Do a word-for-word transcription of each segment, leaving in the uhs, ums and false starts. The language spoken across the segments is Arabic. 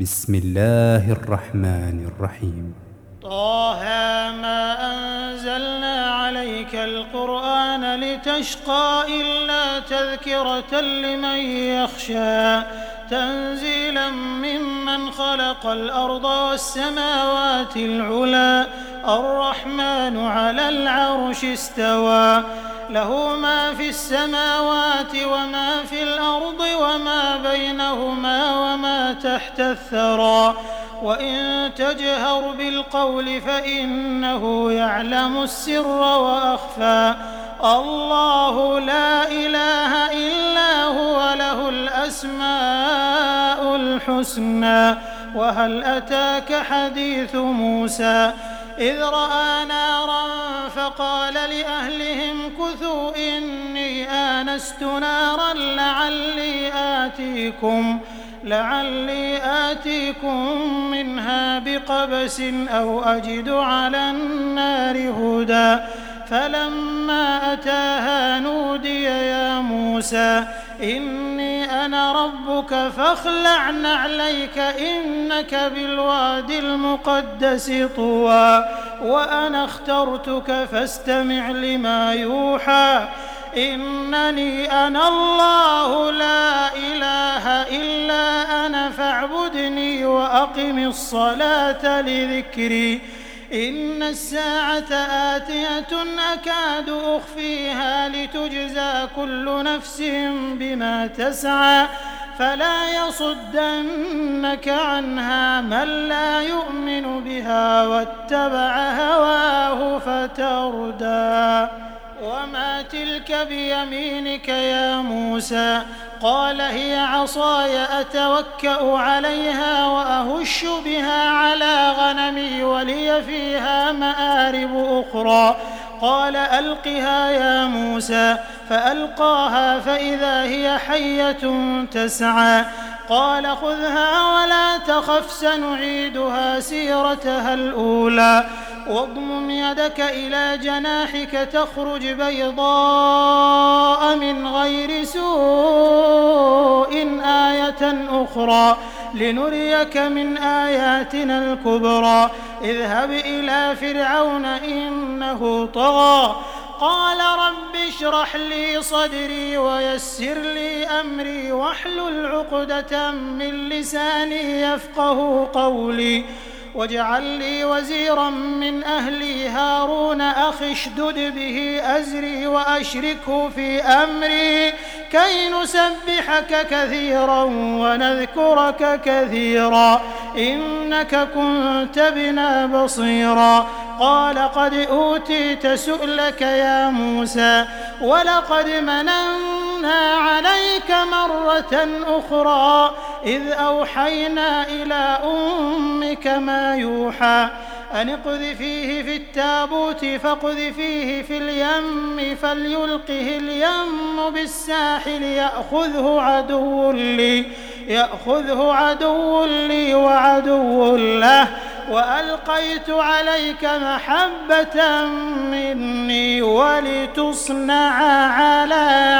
بسم الله الرحمن الرحيم. طه ما أنزلنا عليك القرآن لتشقى إلا تذكرة لمن يخشى تنزيلا ممن خلق الأرض والسماوات العلى الرحمن على العرش استوى له ما في السماوات وما في الأرض وما بينهما وما تحت الثرى وإن تجهر بالقول فإنه يعلم السر وأخفى الله لا إله إلا هو له الأسماء الحسنى وهل أتاك حديث موسى إذ رأى نارا فقال لأهلهم كثوا إني آنست نارا لعلي آتيكم لعلي آتيكم منها بقبس أو أجد على النار هدى فلما أتاها نودي يا موسى إني أنا ربك فاخلع نعليك إنك بالوادي المقدس طوى وأنا اخترتك فاستمع لما يوحى إنني أنا الله لا إله إلا أنا فاعبدني وأقم الصلاة لذكري إن الساعة آتية أكاد أخفيها لتجزى كل نفس بما تسعى فلا يصدنك عنها من لا يؤمن بها واتبع هواه فتردى وما تلك بيمينك يا موسى قال هي عصاي أتوكأ عليها وأهش بها على غنمي ولي فيها مآرب أخرى قال ألقها يا موسى فألقاها فإذا هي حية تسعى قال خذها ولا تخف سنعيدها سيرتها الأولى واضمم يدك إلى جناحك تخرج بيضاء من غير سوء آية أخرى لنريك من آياتنا الكبرى اذهب إلى فرعون إنه طغى قال رب اشرح لي صدري ويسر لي أمري واحلل عقدة من لساني يفقه قولي واجعل لي وزيرا من أهلي هارون أخي اشدد به أزري وأشركه في أمري كي نسبحك كثيرا ونذكرك كثيرا إنك كنت بنا بصيرا قال قد أوتيت سؤلك يا موسى ولقد مننا عليك مرة أخرى إذ أوحينا إلى أمك ما يوحى أن اقذفيه في التابوت فاقذفيه في اليم فليلقه اليم بالساحل يأخذه عدو لي يأخذه عدو لي وعدو له وألقيت عليك محبة مني ولتصنع على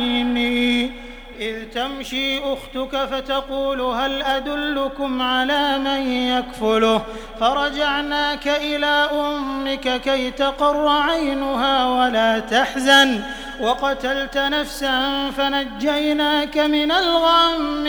عيني إذ تمشي أختك فتقول هل أدلكم على من يكفله فرجعناك إلى أمك كي تقر عينها ولا تحزن وقتلت نفسا فنجيناك من الغم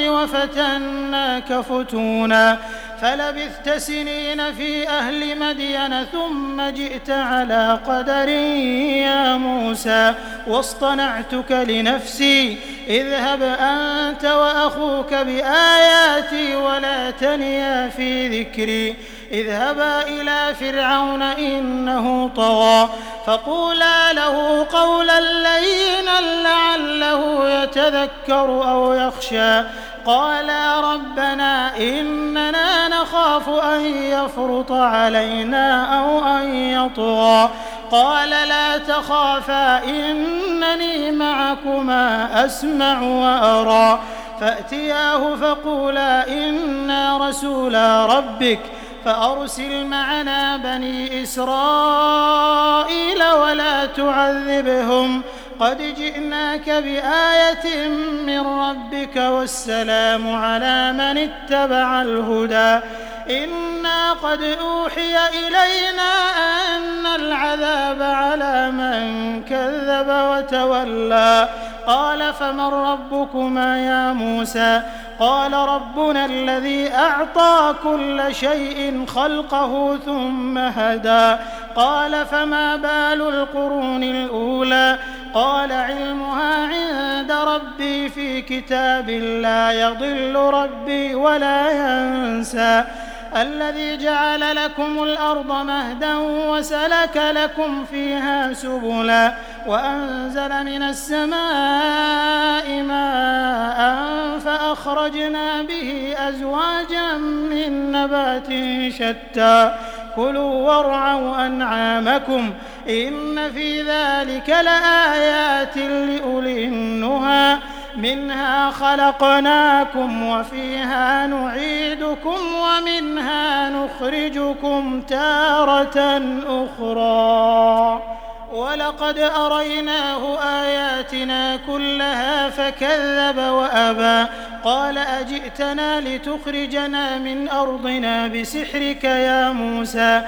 وفتناك فتونا فلبثت سنين في أهل مدين ثم جئت على قدر يا موسى واصطنعتك لنفسي اذهب أنت وأخوك بآياتي ولا تنيا في ذكري اذهبا إلى فرعون إنه طغى فقولا له قولا لينا لعله يتذكر أو يخشى قالا ربنا إننا نخاف أن يفرط علينا أو أن يطغى قال لا تخافا إنني معكما أسمع وأرى فأتياه فقولا إنا رسولا ربك فأرسل معنا بني إسرائيل ولا تعذبهم قد جئناك بآية من ربك والسلام على من اتبع الهدى إنا قد أوحي إلينا أن العذاب على من كذب وتولى قال فمن ربكما يا موسى قال ربنا الذي أعطى كل شيء خلقه ثم هدى قال فما بال القرون الأولى قال علمها عند ربي في كتاب لا يضل ربي ولا ينسى الذي جعل لكم الأرض مهدا وسلك لكم فيها سبلا وأنزل من السماء ماء فأخرجنا به أزواجا من نبات شتى كلوا وارعوا أنعامكم إن في ذلك لآيات لأولي النهى منها خلقناكم وفيها نعيدكم ومنها نخرجكم تارة أخرى ولقد أريناه آياتنا كلها فكذب وأبى قال أجئتنا لتخرجنا من أرضنا بسحرك يا موسى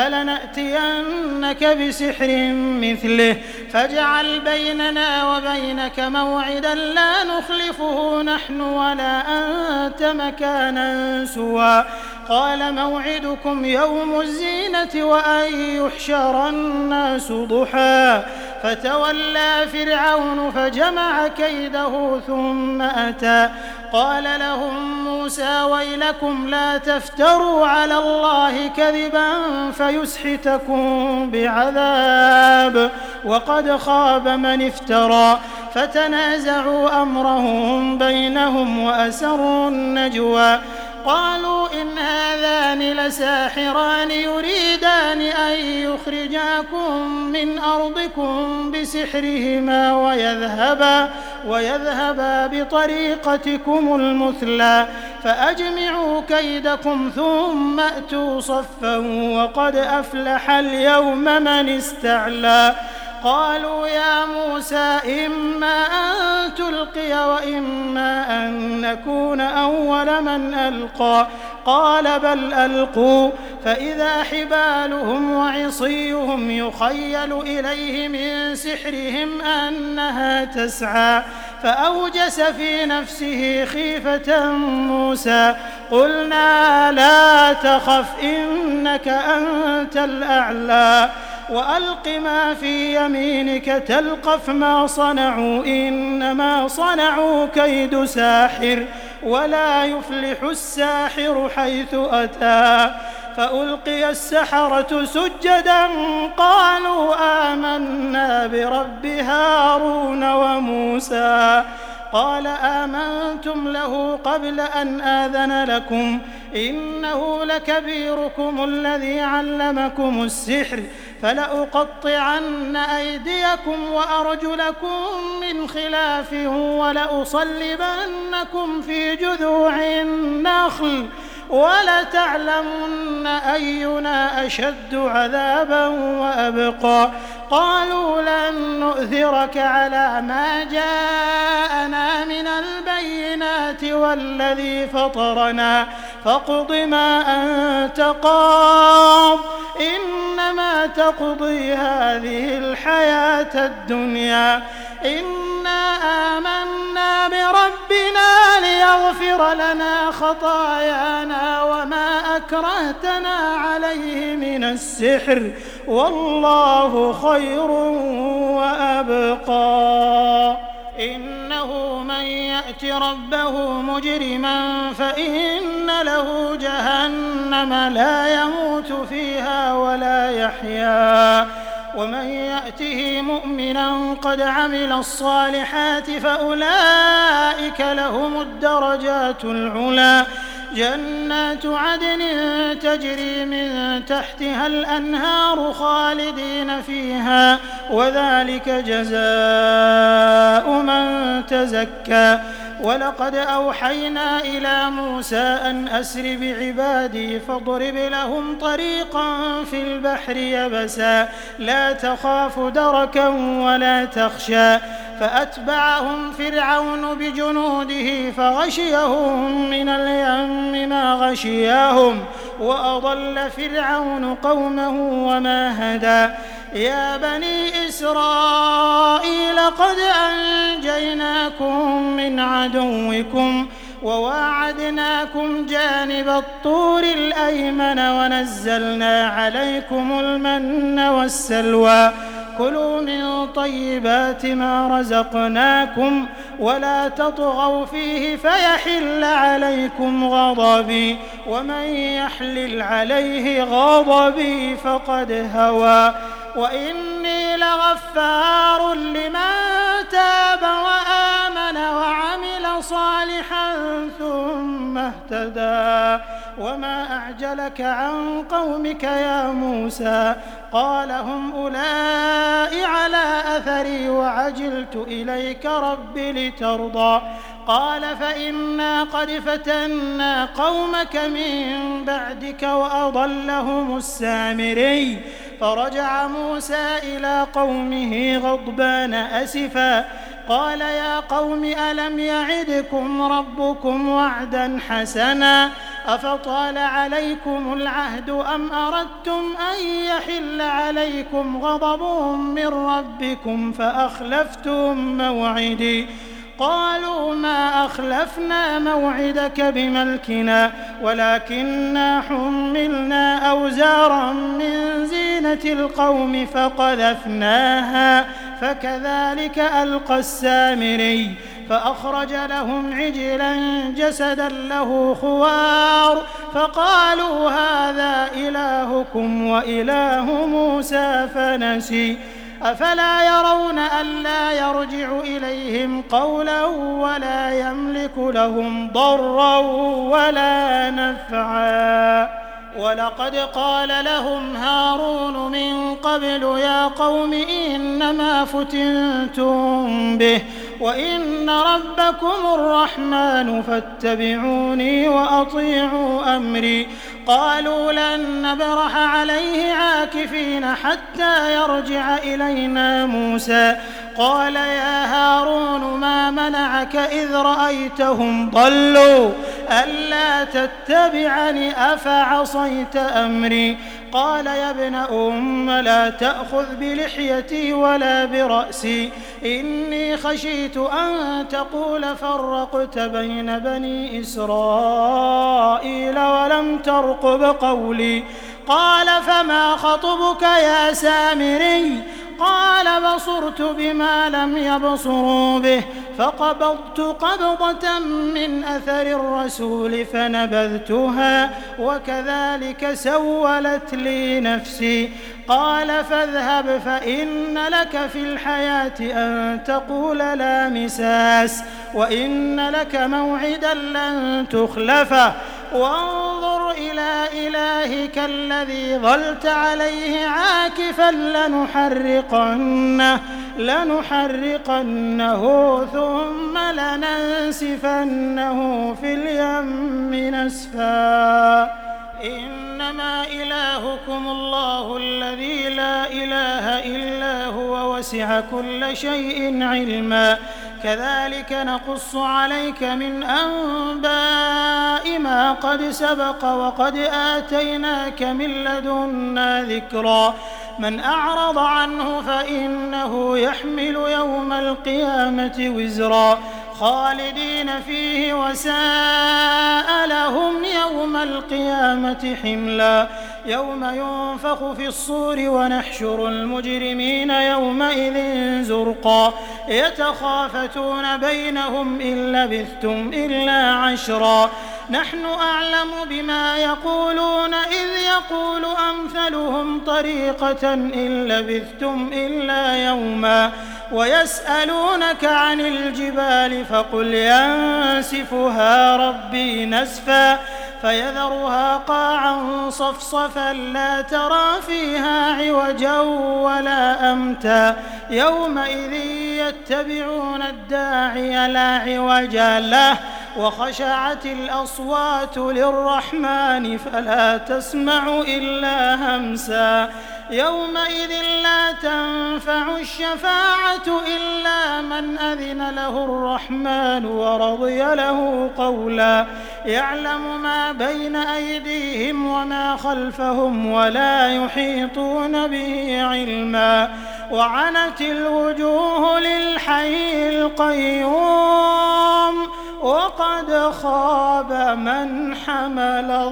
فلنأتينك بسحر مثله فاجعل بيننا وبينك موعدا لا نخلفه نحن ولا أنت مكانا سوى قال موعدكم يوم الزينة وأن يحشر الناس ضحى فتولى فرعون فجمع كيده ثم أتى قال لهم موسى ويلكم لا تفتروا على الله كذبا فيسحتكم بعذاب وقد خاب من افترى فتنازعوا أمرهم بينهم وأسروا النجوى قالوا إن هذان لساحران يريدان أن يخرجاكم من أرضكم بسحرهما ويذهبا, ويذهبا بطريقتكم المثلى فأجمعوا كيدكم ثم أتوا صفا وقد أفلح اليوم من استعلى قالوا يا موسى إما أن تلقي وإما أن نكون أول من ألقى قال بل ألقوا فإذا حبالهم وعصيهم يخيل إليه من سحرهم أنها تسعى فأوجس في نفسه خيفة موسى قلنا لا تخف إنك أنت الأعلى وألق ما في يمينك تلقف ما صنعوا إنما صنعوا كيد ساحر ولا يفلح الساحر حيث أتى فألقي السحرة سجدا قالوا آمنا برب هارون وموسى قال آمنتم له قبل أن آذن لكم إنه لكبيركم الذي علمكم السحر فلأقطعن أيديكم وأرجلكم من خلاف ولأصلبنكم في جذوع النخل ولتعلمن أينا أشد عذابا وأبقى قالوا لن نؤثرك على ما جاءنا من البينات والذي فطرنا فاقض ما أنت قاض إنما تقضي هذه الحياة الدنيا إنا آمنا بربنا ليغفر لنا خطايانا وما أكرهتنا عليه من السحر والله خير وأبقى إنه من يأت ربه مجرما فإن له جهنم لا يموت فيها ولا يحيا ومن يأته مؤمنا قد عمل الصالحات فأولئك لهم الدرجات العلى جنات عدن تجري من تحتها الأنهار خالدين فيها وذلك جزاء من تزكى ولقد أوحينا إلى موسى أن أسر بعبادي فاضرب لهم طريقا في البحر يبسا لا تخاف دركا ولا تخشى فأتبعهم فرعون بجنوده فغشيهم من اليم ما غشياهم وأضل فرعون قومه وما هدى يا بني إسرائيل قد أنجيناكم من عدوكم وواعدناكم جانب الطور الأيمن ونزلنا عليكم المن والسلوى كلوا من طيبات ما رزقناكم ولا تطغوا فيه فيحل عليكم غضبي ومن يحلل عليه غضبي فقد هوى وإني لغفار لمن تاب وآمن وعمل صالحا ثم اهتدى وما أعجلك عن قومك يا موسى قال هم أولئك على أثري وعجلت إليك رب لترضى قال فإنا قد فتنا قومك من بعدك وأضلهم السامري فرجع موسى إلى قومه غضبان أسفا قال يا قوم ألم يعدكم ربكم وعدا حسنا أفطال عليكم العهد أم أردتم أن يحل عليكم غضب من ربكم فأخلفتم موعدي قالوا ما أخلفنا موعدك بملكنا ولكننا حملنا أوزارا من زينة القوم فقذفناها فكذلك ألقى السامري فأخرج لهم عجلا جسدا له خوار فقالوا هذا إلهكم وإله موسى فنسي أفلا يرون ألا يرجع إليهم قولا ولا يملك لهم ضرا ولا نفعا ولقد قال لهم هارون من قبل يا قوم إنما فتنتم به وإن ربكم الرحمن فاتبعوني وأطيعوا أمري قالوا لن نبرح عليه عاكفين حتى يرجع إلينا موسى قال يا هارون ما منعك إذ رأيتهم ضلوا ألا تتبعني أفعصيت أمري قال يا ابن أم لا تأخذ بلحيتي ولا برأسي إني خشيت أن تقول فرقت بين بني إسرائيل ولم ترقب قولي قال فما خطبك يا سامري قال بصرت بما لم يبصروا به فقبضت قبضة من أثر الرسول فنبذتها وكذلك سولت لي نفسي قال فاذهب فإن لك في الحياة أن تقول لا مساس وإن لك موعدا لن تخلفه وانظر إلى إلهك الذي ظلت عليه عاكفا لنحرقنه لنحرقنه ثم لننسفنه في اليم نسفا إنما إلهكم الله الذي لا إله إلا هو وسع كل شيء علما كذلك نقص عليك من أنباء ما قد سبق وقد آتيناك من لدنا ذكرا من أعرض عنه فإنه يحمل يوم القيامة وزرا خالدين فيه وساء لهم يوم القيامة حملا يوم ينفخ في الصور ونحشر المجرمين يومئذ زرقا يتخافتون بينهم إن لبثتم إلا عشرا نحن أعلم بما يقولون إذ يقول أمثلهم طريقة إن لبثتم إلا يوما ويسألونك عن الجبال فقل ينسفها ربي نسفا فيذرها قاعا صفصفا لا ترى فيها عوجا ولا أمتا يومئذ يتبعون الداعي لا عوج له وخشعت الأصوات للرحمن فلا تسمع إلا همسا يومئذ لا تنفع الشفاعة إلا من أذن له الرحمن ورضي له قولا يعلم ما بين أيديهم وما خلفهم ولا يحيطون به علما وعنت الوجوه للحي القيوم وقد خاب من حمل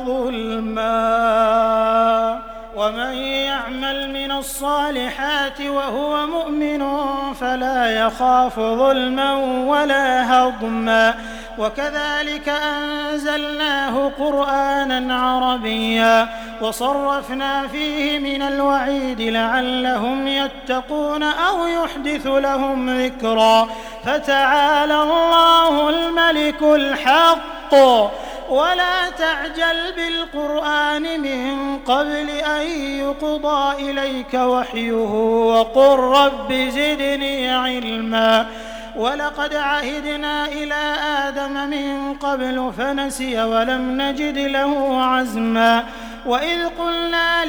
ظلما ومن يعمل من الصالحات وهو مؤمن فلا يخاف ظلما ولا هضما وكذلك أنزلناه قرآنا عربيا وصرفنا فيه من الوعيد لعلهم يتقون أو يحدث لهم ذكرا فتعالى الله الملك الحق ولا تعجل بالقرآن من قبل أن يقضى إليك وحيه وقل رب زدني علما ولقد عهدنا إلى آدم من قبل فنسي ولم نجد له عزما وإذ قلنا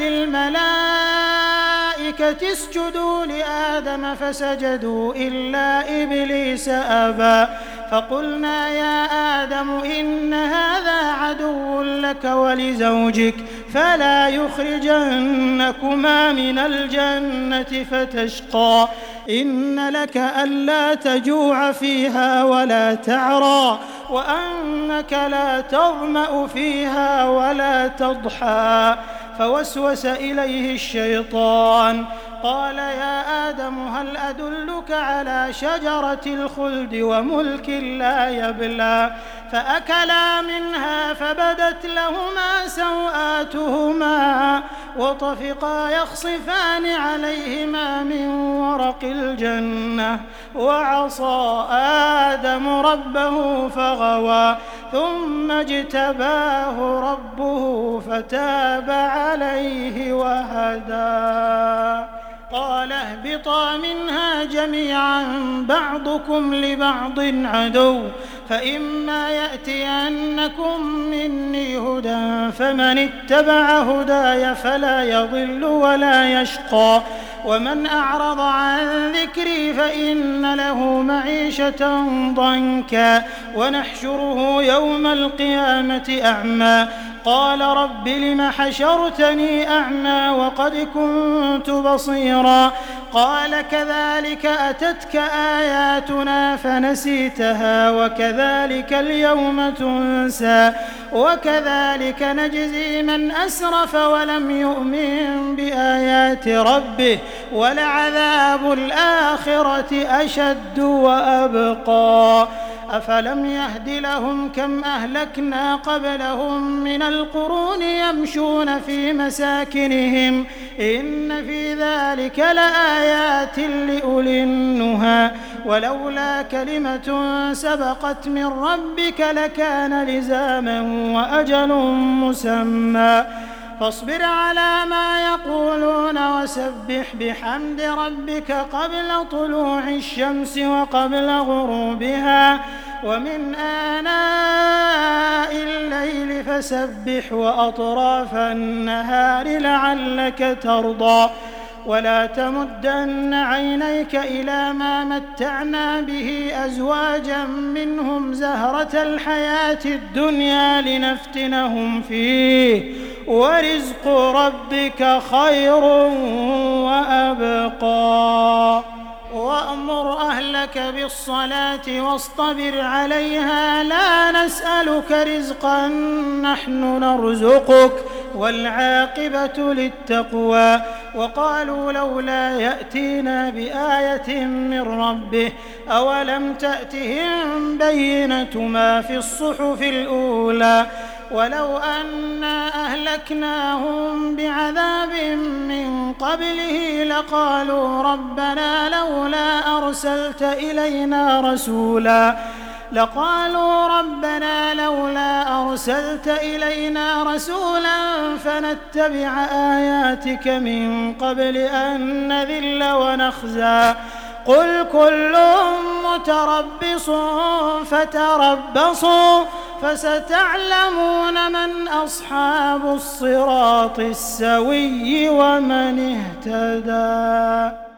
للملائكة اسجدوا لآدم فسجدوا إلا إبليس أبى فقلنا يا آدم إن هذا عدو لك ولزوجك فلا يخرجنكما من الجنة فتشقى إن لك ألا تجوع فيها ولا تعرى وأنك لا تظمأ فيها ولا تضحى فوسوس إليه الشيطان قال يا آدم هل أدلك على شجرة الخلد وملك لا يبلى فأكلا منها فبدت لهما سوآتهما وطفقا يخصفان عليهما من ورق الجنة وعصى آدم ربه فغوى ثم اجتباه ربه فتاب عليه وهدى قال اهبطا منها جميعا بعضكم لبعض عدو فإما يأتينكم مني هدى فمن اتبع هداي فلا يضل ولا يشقى ومن أعرض عن ذكري فإن له معيشة ضنكا ونحشره يوم القيامة أعمى قال رب لم حشرتني أعمى وقد كنت بصيرا قال كذلك أتتك آياتنا فنسيتها وكذلك اليوم تنسى وكذلك نجزي من أسرف ولم يؤمن بآيات ربه ولعذاب الآخرة أشد وأبقى أفلم يهد لهم كم أهلكنا قبلهم من القرون يمشون في مساكنهم إن في ذلك لآيات لأولي النهى ولولا كلمة سبقت من ربك لكان لزاما وأجل مسمى فاصبر على ما يقولون وسبح بحمد ربك قبل طلوع الشمس وقبل غروبها ومن آناء الليل فسبح وأطراف النهار لعلك ترضى ولا تمدن عينيك إلى ما متعنا به أزواجا منهم زهرة الحياة الدنيا لنفتنهم فيه ورزق ربك خير وأبقى وأمر أهلك بالصلاة واصطبر عليها لا نسألك رزقا نحن نرزقك والعاقبة للتقوى وقالوا لولا يأتينا بآية من ربه أولم تأتهم بينة ما في الصحف الأولى ولو أنا أهلكناهم بعذاب من قبله لقالوا ربنا لولا أرسلت إلينا رسولا لقالوا ربنا لولا أرسلت إلينا رسولا فنتبع آياتك من قبل أن نذل ونخزى قل كل متربص فتربصوا فستعلمون من أصحاب الصراط السوي ومن اهتدى.